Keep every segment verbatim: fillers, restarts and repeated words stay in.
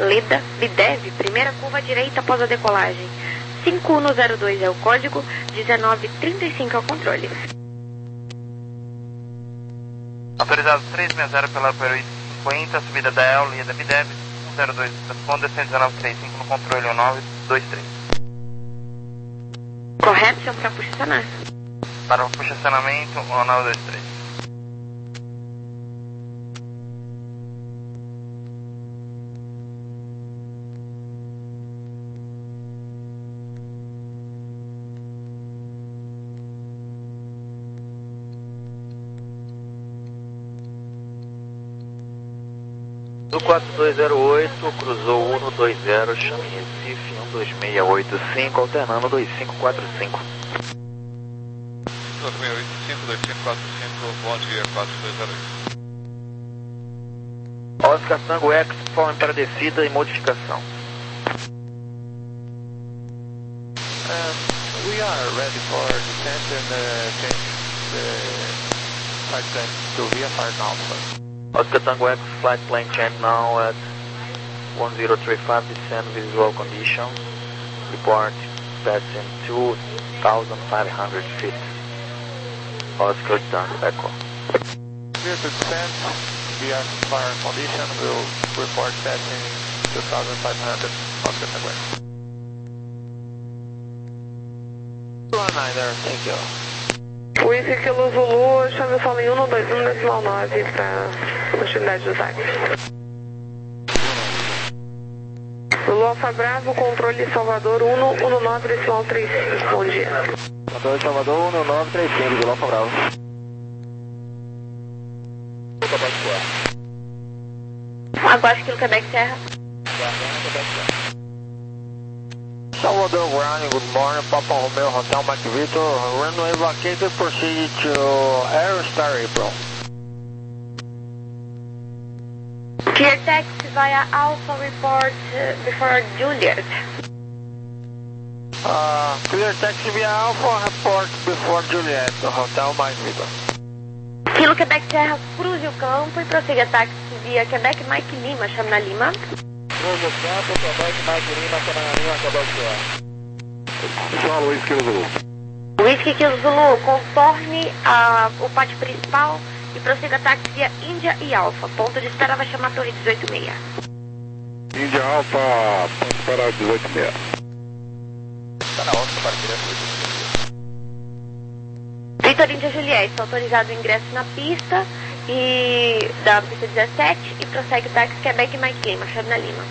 Leda, Videv, primeira curva à direita após a decolagem. cinco um zero dois é o código, dezenove trinta e cinco é o controle. Autorizado trezentos e sessenta pela Peruíta cinquenta, subida da El, Leda, Videv, um zero dois, responda, cento e dezenove trinta e cinco no controle, um nove dois três. Correto, senhor, para posicionar. Para o posicionamento, um nove dois três. Do quatro dois zero oito, cruzou um dois zero, chame Recife, um dois seis oito cinco, alternando dois cinco quatro cinco. dois seis oito cinco, dois cinco quatro cinco, bom dia, quatro dois zero oito. Oscar Tango X, forma para descida e modificação. Um, we are ready for descent and uh, change the flight plan to V F R now, sir. Oscar Tango X, flight plan change now at one zero three five, descend visual conditions, report passing two thousand five hundred feet. Oscar Tango Echo. Clear to descend, V F R condition will report passing two thousand five hundred, Oscar Tango Echo. one nine there, thank you. Whisky Kilo Zulu, chame o Solo um dois um decimal nove para continuidade do táxi. Zulu Alfa Bravo, controle Salvador um um nove decimal trinta e cinco, bom dia. Controle Salvador um nove três cinco, Zulu Alfa Bravo. Aguache Kilo Quebec Serra. Salvador Grounding, good morning, Papa Romeo Hotel Mike Victor, runway vacated, proceed to Aerostar April. Clear taxi via Alpha report uh, before Juliet. Uh, clear taxi via Alpha, report before Juliet, Hotel Mike Victor. Kilo Quebec Serra, cruze o campo e prossiga táxi via Quebec Mike Lima, chame na Lima. Cruze o campo, Quebec Mike Lima, chame na Lima, acabou de chegar. Só Luiz Kilo Zulu. Whisky Kilo Zulu, contorne a, o pátio principal e prossiga táxi via Índia e Alfa. Ponto de espera vai chamar a torre dezoito seis. Índia Alfa, ponto para dezoito seis. Está na Oscar para direto. Vitor Índia Juliette, autorizado o ingresso na pista e da pista dezessete e prossegue o táxi Quebec Mike Lima, chame na Lima.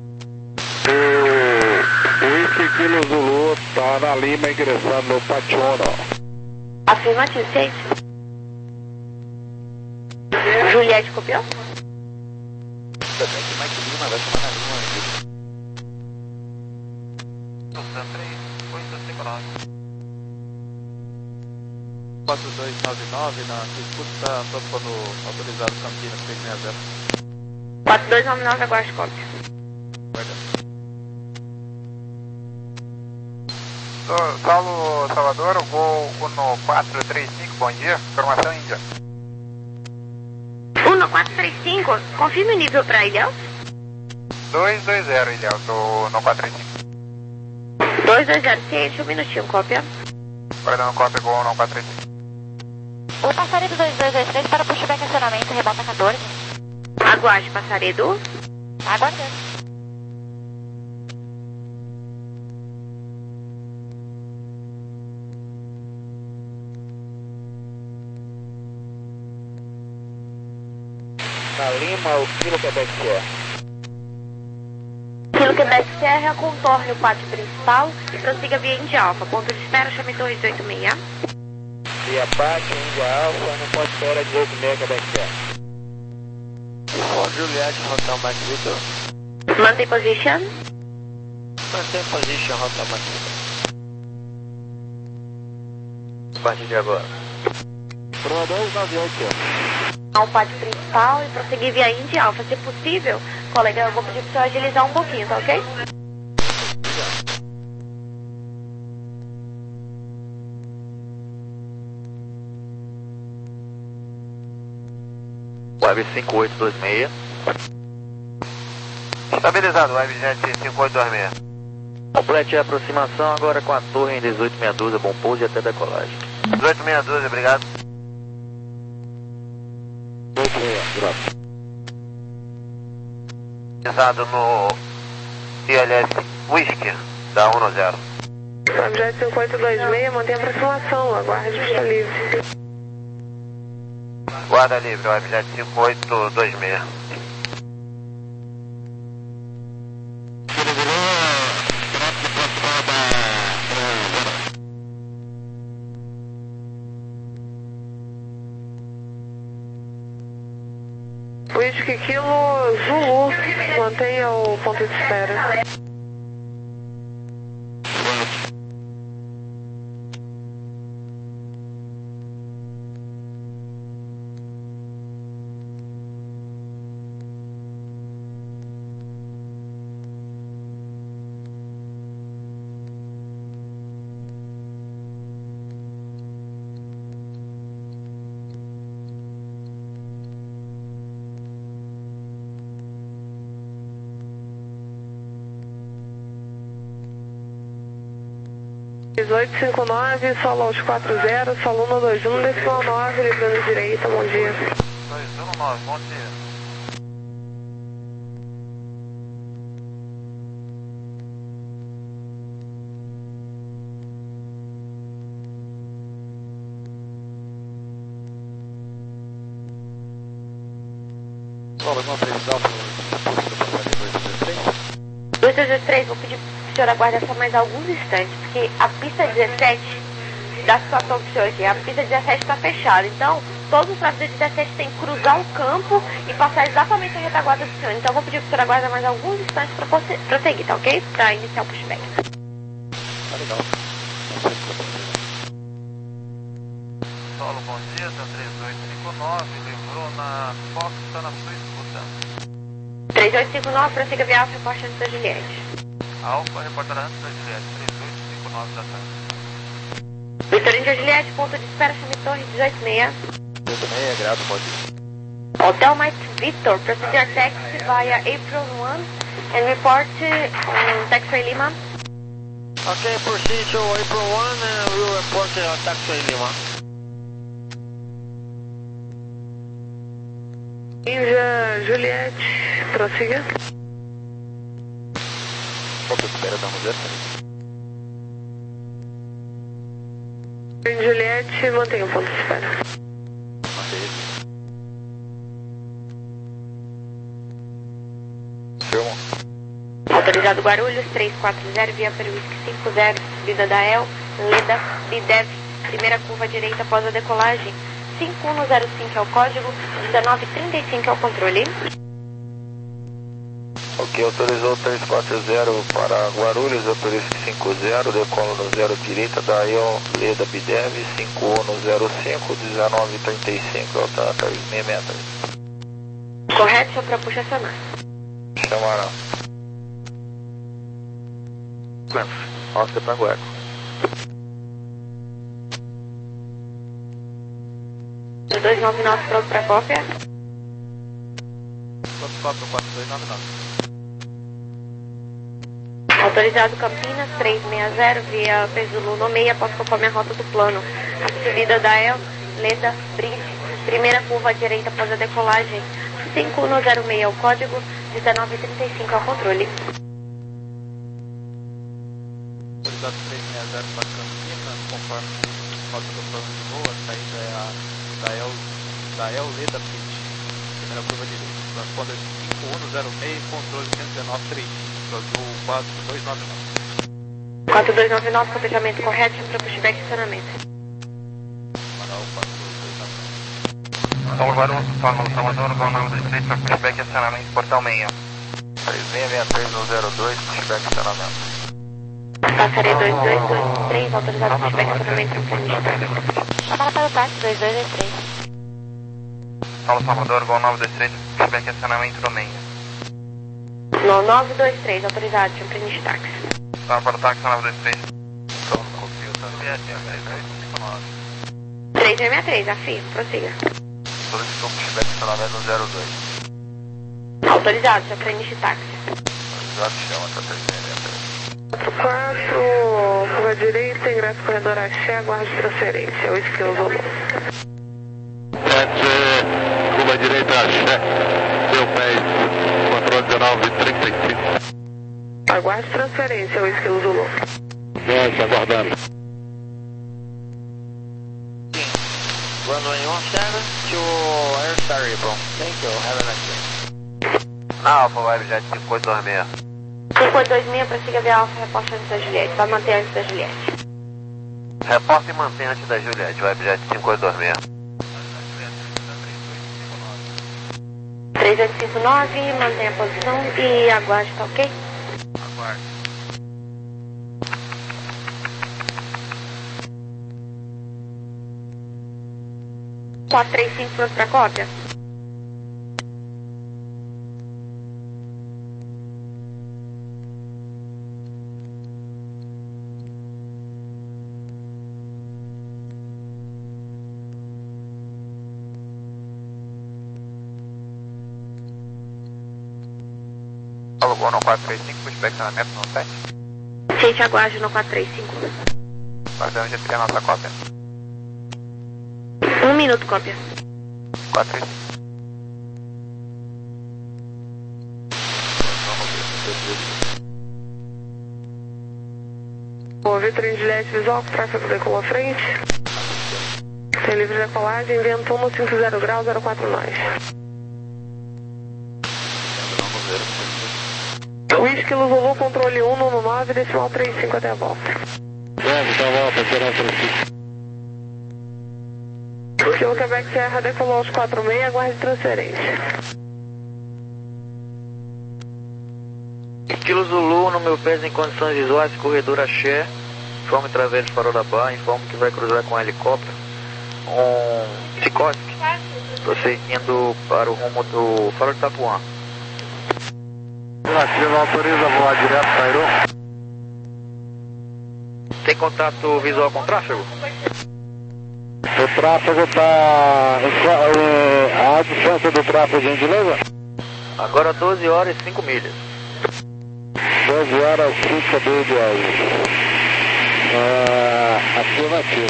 O Whisky Kilo Zulu está na Lima ingressando no Pachono. Afirmativo, seis. Juliette copiou? Quebec Mike Lima, vai chamar na Lima. três oito cinco nove. quatro dois nove nove, na disputa topando autorizado Campinas seis seis zero. quatro dois nove nove, aguarde cópia. Saulo Salvador, voo um quatro três cinco, bom dia, informação Índia. um quatro três cinco, confirme o nível para Ilhéus. dois dois zero, Ilhéus, do no quatro três cinco. dois dois zero, ciente, um minutinho, cópia. Guardando cópia com no quatro três cinco. O Passaredo dois dois dois três para pushback acionamento, rebota quatorze. Aguarde, Passaredo. Aguardando. Na Lima, o Kilo Quebec Serra. Kilo Quebec Serra, contorne o pátio principal e prossiga via Índia Alfa. Ponto de espera, chame torre dezoito seis. Via pátio, Índia Alfa, no ponto de espera dezoito seis, Quebec Serra. Juliette, Hotel Mike Victor. Mantém position. Mantém position, Hotel Mike Victor. A partir de agora. Pro dois nove oito. Ao pátio principal e prosseguir via Índia Alfa. Se possível, colega, eu vou pedir para o senhor agilizar um pouquinho, tá ok? Web cinco oito dois seis. Estabilizado, Webjet cinco oito dois seis. Complete a aproximação agora com a torre em dezoito meia dúzia, bom pouso e até decolagem. dezoito meia dúzia, obrigado. dezoito meia, graças. Estabilizado no I L S Whisky, da um zero. Webjet cinco oito dois seis, mantém a aproximação, aguarde pista livre. Guarda livre, Webjet cinco oito dois seis. Whisky Kilo Zulu, mantenha o ponto de espera. dezoito cinco nove, solo aos quatro zero, solo um dois um, decimal nove, livrando direita, bom dia. dois um nove, bom dia. Solo, alguma previsão para o curso do passageiro dois dois três? dois dois três, vou pedir que o senhor aguarde só mais alguns instantes, porque a pista dezessete, da situação do senhor aqui, a pista dezessete está fechada. Então, todos os tráficos de dezessete têm que cruzar o campo e passar exatamente a retaguarda do senhor. Então, vou pedir que o senhor aguarde mais alguns instantes para prosseguir, tá ok? Para iniciar o pushback. Tá legal. Solo, bom dia, tá três oito cinco nove, livrou na Fox, está na sua escuta. três oito cinco nove, prossiga via Alfa, reporte antes da Juliette. Alfa, reportará antes da Juliette, três oito cinco nove da tarde. Vitor Índia Juliette, ponto de espera, chame torre dezoito seis. dezoito seis, grado, pode ir. Hotel Mike Victor, proceed your taxi via April one and report um, Taxi Lima. Ok, proceed to April one and we will report uh, Taxi Lima. Índia Juliette, prossiga. Ponto de espera da um zero três. Índia Juliette, mantenha o ponto de espera. Mantém. Firmo. Autorizado Guarulhos, três quatro zero, via Peruísque cinco zero, subida da El, Leda, Bidev, primeira curva direita após a decolagem, cinco um zero cinco é o código, dezenove trinta e cinco é o controle. Ok, autorizou três quatro zero para Guarulhos, autorizou cinco zero, decolo no zero direita, daí o Leda Bidev, cinco um zero cinco, dezenove trinta e cinco, alta seis metros. Correto, só para puxa acionar. Chamarão. Oscar Tangueco. dois nove nove pronto para cópia. quatro quatro dois nove nove. Autorizado Campinas, três seis zero, via Pesulu no meio, após conforme a rota do plano. A subida da El, Leda, Bridge, primeira curva à direita após a decolagem, cinco um zero seis é o código, dezenove trinta e cinco é o controle. Autorizado três seis zero para Campinas, conforme rota do plano de voo, a saída é a da El, da El Leda Bridge, primeira curva direita. Transponder cinco um zero seis, controle cento e dezenove três, Brasil quatro dois nove nove. quatro dois nove nove, copejamento correto, para pushback e estacionamento. Manaus quatro dois dois nove nove. Solo Guarulhos, Solo Salvador, com o nome do distrito para pushback e acionamento, portal meia. três seis seis três um zero dois, pushback estacionamento. Passarei dois dois dois três, autorizado pushback e estacionamento no plano de espera. Fala para o táxi, dois dois dois três. Solo Salvador, Gol nove dois três, pushback e acionamento no meia. No nove dois três, autorizado, champion de táxi. Solo para o táxi nove dois três. Então, confio, tá? três seis cinco nove. três seis três, afirmo, prossiga. Solicitou pushback estacionamento no zero dois. Autorizado, seu frente de táxi. Autorizado, chama, tá quatro quatro, curva direita, ingresso corredor Axé, aguarde transferência, o Esquilo Zulu. sete, curva direita, Axé, seu pé, controle dezenove, trinta e cinco. Aguarde transferência, o Esquilo Zulu. Nossa, aguardando. Runway one seven to Air Star April. Thank you, have a nice day. Na Alfa, o Webjet cinco oito dois seis. cinco oito dois seis, prossiga via Alfa, reporte antes da Juliette. Vai manter antes da Juliette. Reporte e mantém antes da Juliette, Webjet cinco oito dois seis. três oito cinco nove, mantenha a posição e aguarde, tá ok? Aguarde. quatro três cinco, pronto pra cópia? Alugou no quatro três cinco, inspecionamento no sete. Gente, aguarde no quatro três cinco. Guardamos de a nossa cópia. Um minuto, cópia. quatro três cinco. Houve trem de Juliette visual, tráfego decolou à frente. Tem livre decolagem, vento um no cinco zero graus, zero quatro nós. O Esquilo Zulu, controle um no nove, decimal três cinco até a volta. Vamos, tá volta, será Francisco. Esquilo Quebec Serra decolou aos quatro seis, aguarde transferência. Esquilo Zulu, no meu pés em condições visuais, corredor Axé, informe através de farol da barra, informe que vai cruzar com um helicóptero, um Sikorsky, prosseguindo para o rumo do farol de Itapuã. Aqui não autoriza voar direto, Cairo. Tem contato visual com tráfego? O tráfego está... A distância do tráfego, gentileza? Agora doze horas e cinco milhas. doze horas e cinco milhas. Ah, afirmativo.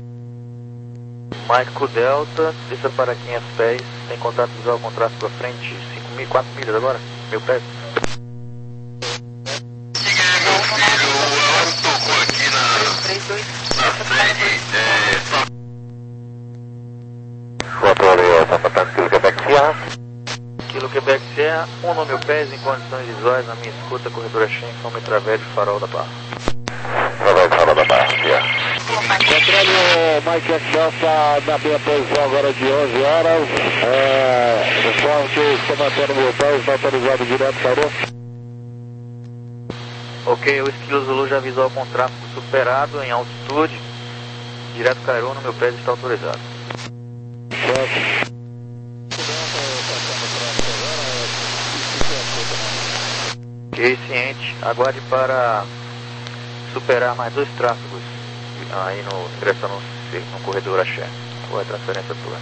Maico Delta, desça para quinhentos pés, tem contato visual com tráfego à frente, cinco mil, quatro milhas agora, mil pés. Controle Sapatão, Quilo Quebec Sierra. Quilo Quebec Sierra, um no mil pés em condições visuais, na minha escuta, corredor Axé, informe através de farol da barra. Através do farol da barra, Sierra. Controle Mike X Delta na minha posição agora de onze horas. É, informe que estou mantendo mil pés, está autorizado direto, Cairo. Ok, o Esquilo Zulu já visual com tráfego superado em altitude, direto Cairo, no meu pés está autorizado. Certo. Ok, ciente, aguarde para superar mais dois tráfegos aí no ingressão no, no corredor Axé. Qual é a transferência tua?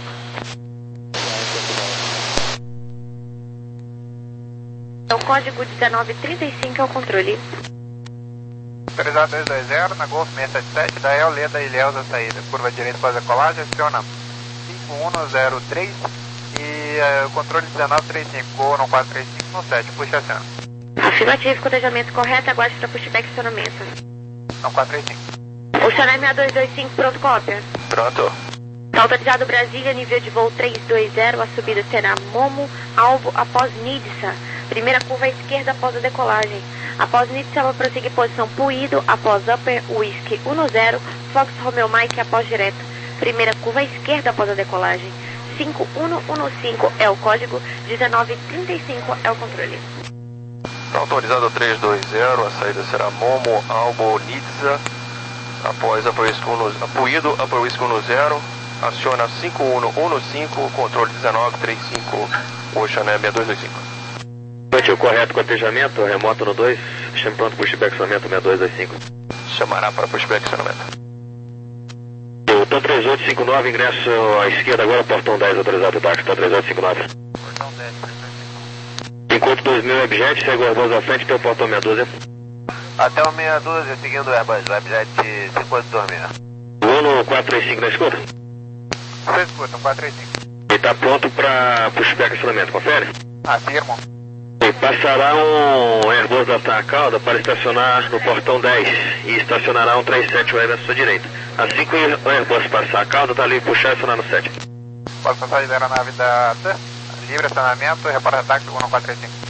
O código dezenove trinta e cinco é o controle. Autorizado dois dois zero, na Golf seis sete sete, da El Leda Ilhéus a saída. Curva direita para a decolagem, aciona cinco um zero três e uh, controle dezenove trinta e cinco, no quatro três cinco no sete, puxa a cena. Afirmativo, cotejamento correto, aguarde para pushback e acionamento. No quatro três cinco. O Chanel seis dois dois cinco, pronto, cópia. Pronto. Está autorizado Brasília, nível de voo três dois zero, a subida será Momo, Alvo após Nidsa. Primeira curva à esquerda após a decolagem. Após Nidsa, ela prossegue posição Puído, após Upper Whiskey um zero, Fox Romeo Mike após direto. Primeira curva à esquerda após a decolagem. cinco um um cinco é o código, dezenove trinta e cinco é o controle. Autorizado três dois zero, a saída será Momo, Albo, Nidsa, após Puído, Upper Whiskey um zero, aciona cinco um um cinco, controle dezenove trinta e cinco, Oceané seis dois dois cinco. O correto cotejamento, remoto no dois, chame pronto pushback acionamento seis dois dois cinco. Chamará para pushback acionamento. O T três oito cinco nove, ingresso à esquerda agora, portão dez autorizado, táxi, T três oito cinco nove. Portão dez, Enquanto dois mil Webjet, segue o Airbus à frente, teu portão meia dúzia. Até o meia dúzia, seguindo o Airbus Webjet cinco oito dois seis. Vou no quatro três cinco na escuta? Você escuta, quatro três cinco. Ele tá pronto para pushback acionamento, confere? Afirmo. E passará um Airbus da Santa Cauda para estacionar no portão dez e estacionará um três sete Web à sua direita. Assim que o Airbus passar a cauda, tá livre puxar e acionar no sete. Posso passar a aeronave da T? Livre acionamento, reporta ataque um quatro três cinco.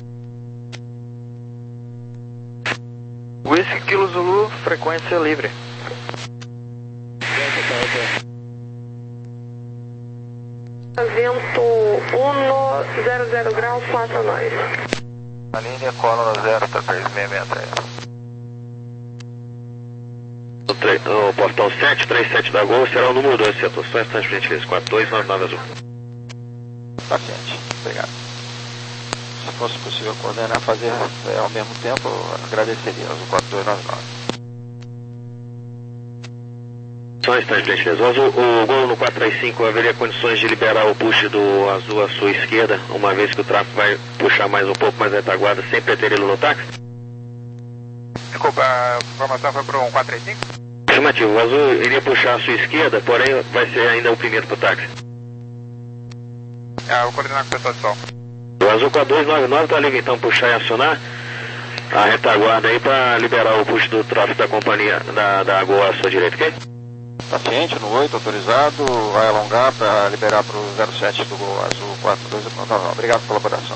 Whisky Kilo Zulu, frequência livre. Vento um zero zero graus, faça nós. A linha cola no zero, tá três seis seis três. No, tre- no portão sete, três sete da Gol, será o número dois, setor. Só instante, gentileza, quatro dois nove nove azul. Paciente, obrigado. Se fosse possível coordenar, fazer é, ao mesmo tempo, eu agradeceria aos quatro dois nove nove. Só um instante, gentileza. O, azul, o Gol no quatro três cinco haveria condições de liberar o push do azul à sua esquerda, uma vez que o tráfego vai puxar mais um pouco mais a retaguarda, sem preter ele no táxi? Desculpa, a informação foi pro um quatro três cinco? Afirmativo, o azul iria puxar à sua esquerda, porém vai ser ainda o primeiro pro táxi. Ah, vou coordenar com o pessoal de sol. O azul quatro dois nove nove tá livre então puxar e acionar a retaguarda aí para liberar o push do tráfego da companhia da, da Gol à sua direita, ok? Paciente no oito, autorizado, vai alongar para liberar para o zero sete do Gol Azul quatro dois nove nove. Obrigado pela colaboração.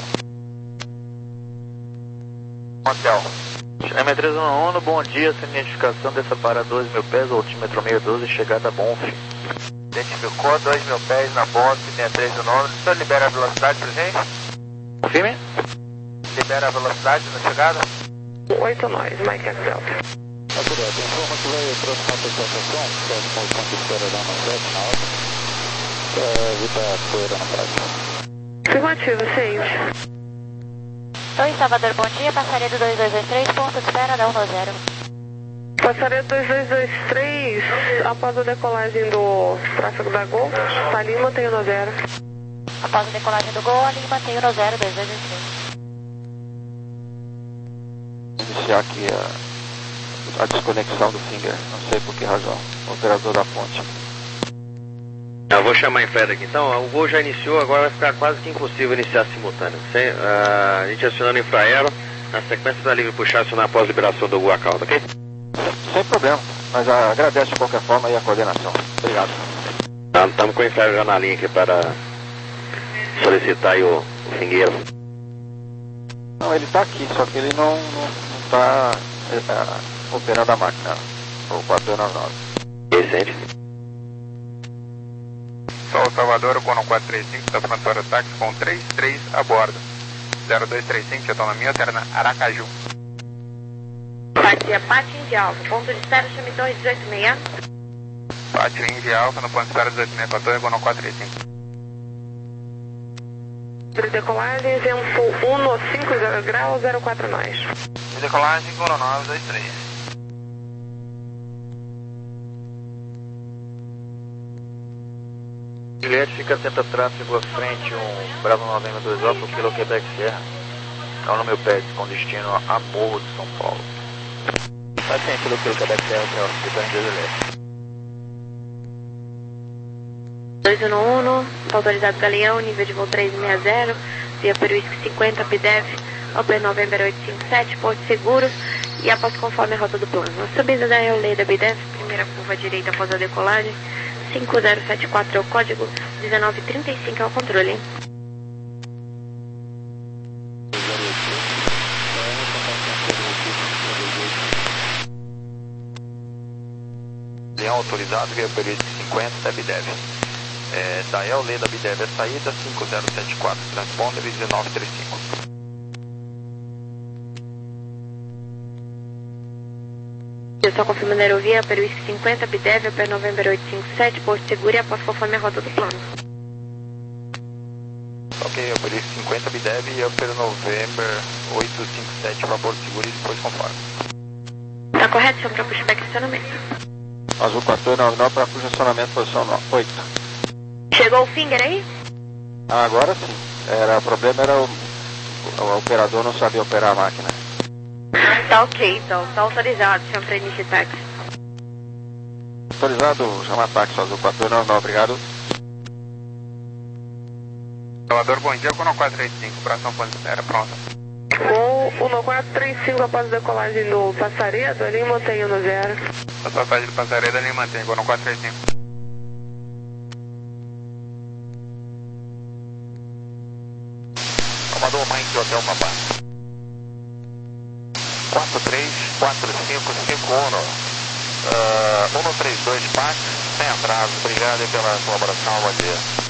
Hotel. M três um um, bom dia, sem identificação dessa para dois mil pés, altímetro meio doze, chegada a Bonf. Identificou dois mil pés na Bonf, seis três um nove. O senhor libera a velocidade pra gente? Confirme? Libera a velocidade na chegada? oito nós, Mike Delta. Atenção, que vai próxima apresentação, que é a posição de espera da sete na hora, para evitar poeira na prática. Afirmativo, seis. Oi, Salvador, bom dia. Passaria do dois dois dois três, ponto de espera da um zero. Passaria dois dois dois três, após a decolagem do tráfego da Gol, tá ali e mantém o no zero. Após a decolagem do Gol, ali mantém o no zero, dois dois dois três. Iniciar aqui a, a desconexão do Finger, não sei por que razão, o operador da ponte. Eu vou chamar em Fred aqui. Então, o Gol já iniciou, agora vai ficar quase que impossível iniciar simultâneo. Sem, uh, a gente acionando infraero, na sequência da livre puxar acionar após liberação do Gol a cauda, ok? Sem problema, mas ah, agradeço de qualquer forma aí a coordenação. Obrigado. Estamos com o infraero já na linha aqui para solicitar aí o, o fingueiro. Não, ele está aqui, só que ele não está é, operando a máquina, o quatro dois nove nove. Recente. Sol Salvador, Gono quatro três cinco, está pronto para o táxi com três três a bordo. zero dois três cinco, autonomia alterna Aracaju. Partia Pátio de Alfa, ponto de espera, chame Torre dezoito seis. Pátio Indy Alfa, no ponto de espera dezoito seis quatorze, Gono quatro três cinco. Decolagem, vento um cinco zero graus, zero quatro nós. Decolagem, Gono nove dois três. Juliette fica atento a tráfego à frente, um Bravo noventa e dois Alfa, Kilo Quebec Sierra. É o número P E D, com destino a Morro de São Paulo. Paciente do Kilo Quebec Sierra, para o Hospital de Juliette. dois um um, autorizado Galeão, nível de voo três seis zero, via Peruísque cinquenta, B D E V, Open November oito cinco sete, Porto Seguro, e após conforme a rota do plano. A subida da Eolê da B D E V, primeira curva direita após a decolagem, cinco zero sete quatro é o código, dezenove trinta e cinco é o controle. Leão autorizado, via Peruísque cinquenta, da B D E V. É, da Eolê da B D E V é saída cinco zero sete quatro, transponder dezenove trinta e cinco. Eu só confirmando a aerovia, Peruísque cinquenta, B D E V, Open November oito cinco sete, Porto Seguro e após conforme a rota do plano. Ok, Peruísque cinquenta, B D E V e Open November oito cinco sete para Porto Seguro e depois conforme. Tá correto, chama para pushback acionamento. Azul quatro dois nove nove para posicionamento, posição oito. Chegou o finger aí? Ah, agora sim. Era, o problema era o o operador não sabia operar a máquina. Tá ok, então. Tá autorizado. Chama pra início de táxi. Autorizado, chama táxi azul quatro dois nove nove, obrigado. Salvador, bom dia, Cono quatro três cinco, operação Ponte pronta. Com o quatro três cinco após a decolagem do Passaredo, ali mantenha no zero. A passagem do Passaredo ali mantém, Cono quatro três cinco. Salvador, Mike Hotel Papá. quatro três quatro cinco cinco um. Uh, um três dois Pax, sem atraso. Obrigado aí pela colaboração, bom dia.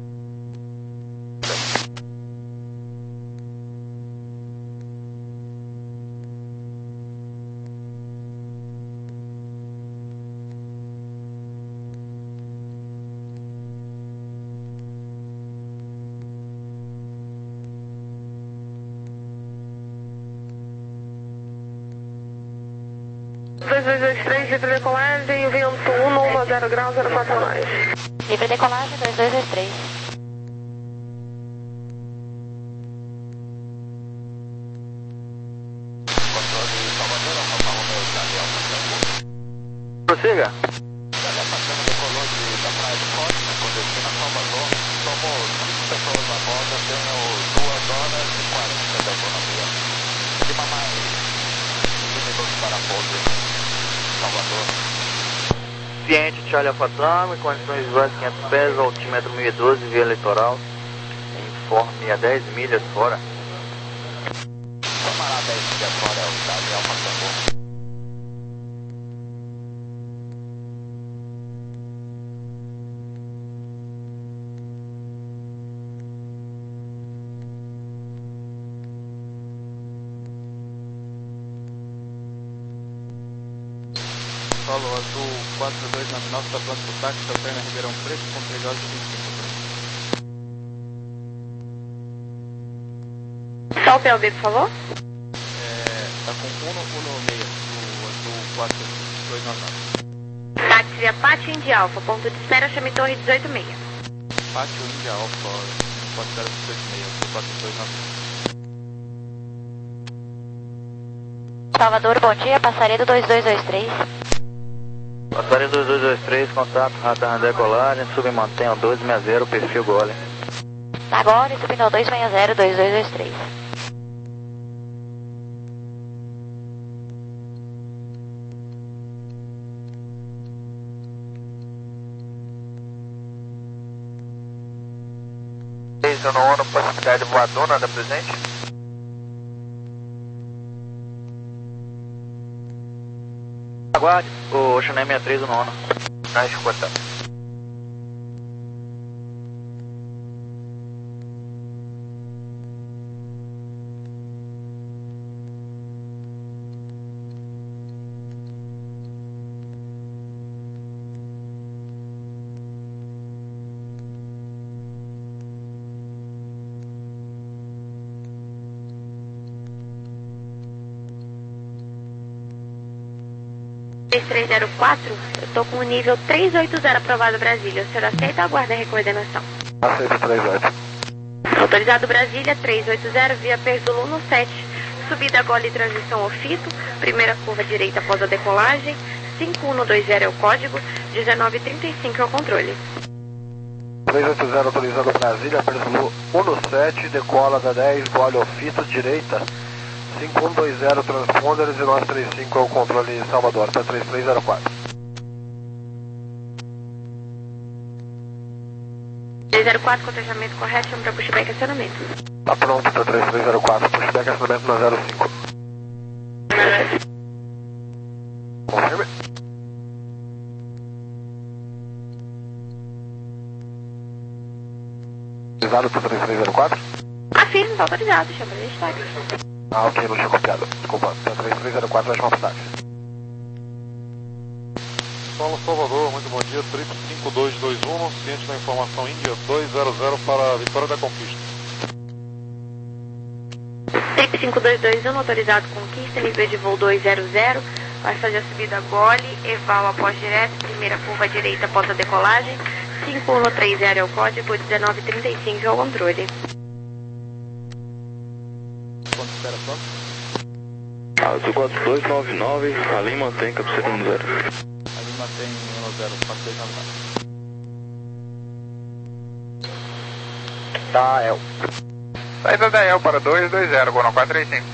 dois dois dois três, livre decolagem, vento um, um zero graus, zero quatro mais. Livre decolagem, dois dois dois três. Prossiga. Ciente, Charlie Alpha Tango, condições visuais quinhentos pés, altímetro mil e doze, via litoral, informe a dez milhas fora. Camarada dez milhas fora, é o Charlie Alpha Tango. Paulo Azul quatro dois nove nove, está pronto para o táxi, está saindo na Ribeirão Preto com três horas e vinte e cinco. Só o P L B, por favor. É, está com um no meio, o Azul quatro dois nove nove. Táxi via Pátio India Alfa, ponto de espera, chame Torre dezoito seis. Pátio India Alfa, pode espera dezoito seis, Azul quatro dois nove nove. Salvador, bom dia, Passaredo dois dois dois três. Passaredo dois dois dois três, contato, radar decolagem, submantenha dois seis zero, perfil Golem. Agora, subindo dois seis zero, dois dois dois três. Eu não ando possibilidade voadora da presente? Aguarde, o Ocean sessenta e três, o nono. Na escuta. três três zero quatro, eu tô com o nível trezentos e oitenta aprovado Brasília. O senhor aceita ou aguarda a recoordenação? Aceito três oito. Autorizado Brasília, trezentos e oitenta, via Perzulo sete. Subida Gole e transição Ofito. Primeira curva direita após a decolagem. cinco um dois zero é o código. dezenove trinta e cinco é o controle. trezentos e oitenta autorizado Brasília, Perzulo sete, decola da dez, Gole Ofito, direita. cinco um dois zero transponder, dezenove trinta e cinco é o controle Salvador, para três três zero quatro. três zero quatro, cotejamento correto, chama para pushback e acionamento. Tá pronto para três três zero quatro, pushback e acionamento na zero cinco. Confirme. Autorizado para três três zero quatro? Afirma, está autorizado, chama para destaque. Ah, ok, não tinha copiado. Desculpa, para três três zero quatro vai chamar para táxi. Paulo Salvador, muito bom dia, trip cinco dois dois um, ciente da informação Índia dois zero zero para a Vitória da Conquista. Trip cinco dois dois um, autorizado Conquista, nível de voo dois zero zero, vai fazer a subida Gole, Eval após direto, primeira curva direita após a decolagem, cinco um três zero é o código, dezenove trinta e cinco é o controle. espera só. Azul quatro dois nove nove, a linha mantém cabeceira um zero. A linha mantém um zero, quatro dois nove nove. Da El. Saída da El para dois dois zero, Golão quatro três cinco.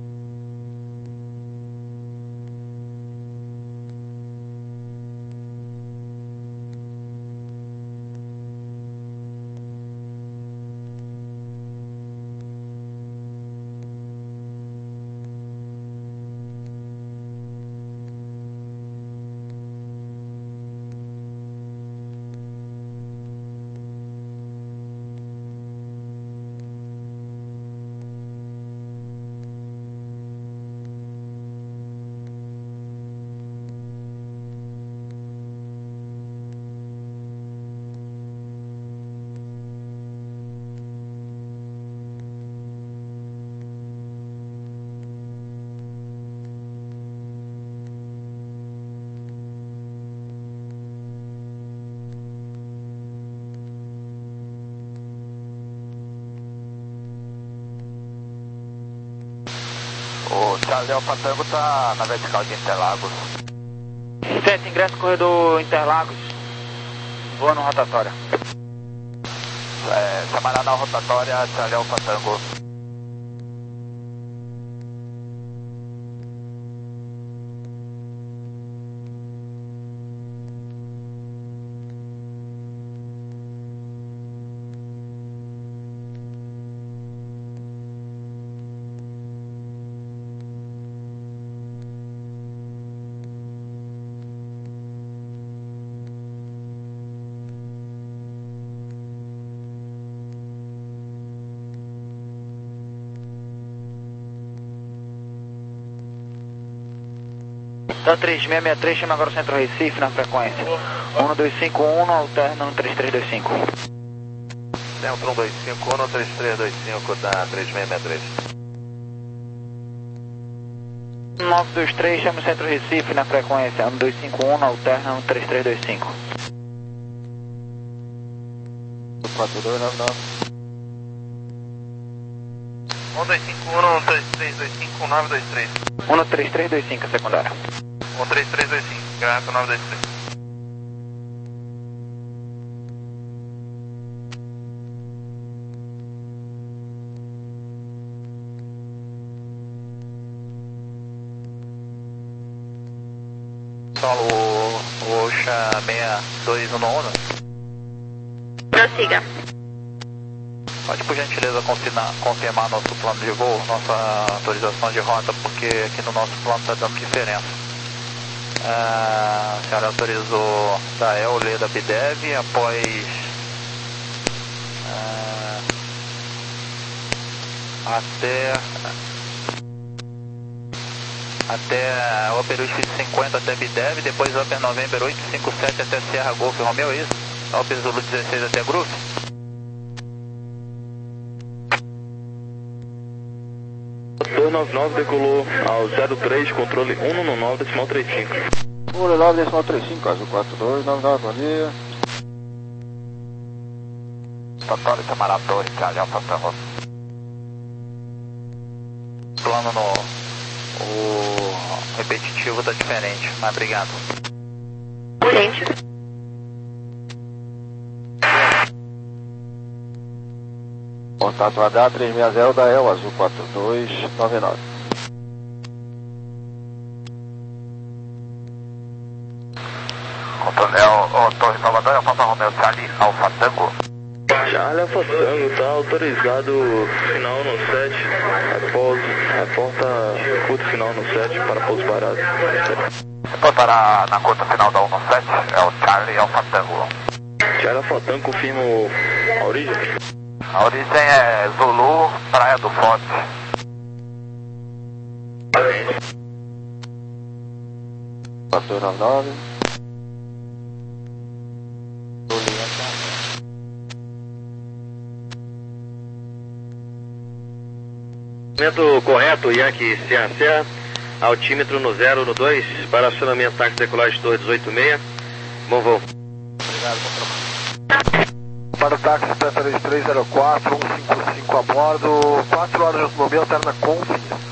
O Charlie Alpha Tango tá na vertical de Interlagos. Centro, ingresso corredor Interlagos, voando rotatória. É, chamará na rotatória Charlie Alpha Tango. Da três seis seis três, chama agora o Centro Recife na frequência. um dois cinco um, alterna um três três dois cinco. Centro um dois cinco um, três três dois cinco da três seis seis três. nove dois três, chama o Centro Recife na frequência. um dois cinco um, alterna um três três dois cinco. quatro dois nove nove. um dois cinco um, três três dois cinco, nove dois três. um três três dois cinco, secundária. um três três dois cinco, graça nove dois três. Solo Oxa seis dois um um. Prossiga. Pode, por gentileza, confirmar, confirmar nosso plano de voo, nossa autorização de rota, porque aqui no nosso plano está dando diferença. Ah, a senhora autorizou da E L, Leda B D E V, após ah, até até Upper Whisky cinquenta até B D E V, depois Upper November oito cinco sete até Sierra Golf Romeo, isso? Upper Zulu dezesseis até Groove? dois nove nove decolou ao zero três, controle um nove nove, decimal trinta e cinco. um nove, decimal trinta e cinco, Azul quatro dois nove nove, bom dia. Rotatório, Camarada dois, Charlie Alpha Tango. Plano no... o repetitivo tá diferente, mas obrigado. Gente. Contato H três seis zero da E L, Azul quatro dois nove nove. Controle, Torre Salvador, Alfa Romeo, Charlie Alpha Tango. Charlie Alpha Tango, tá autorizado final no sete, após a porta curta final no sete para pouso parado. Depois para na curta final da um no sete, é o Charlie Alpha Tango. Charlie Alpha Tango, confirma a origem? A origem é Zulu, Praia do Forte. quatro dois nove nove. Movimento correto, Yankee Serra Serra, altímetro no zero no dois, para acionamento táxi decolagem Torre dezoito seis, bom voo. Obrigado, bom trabalho. Para o táxi três três zero quatro, um cinco cinco a bordo, quatro horas de automóvel, alterna com fim.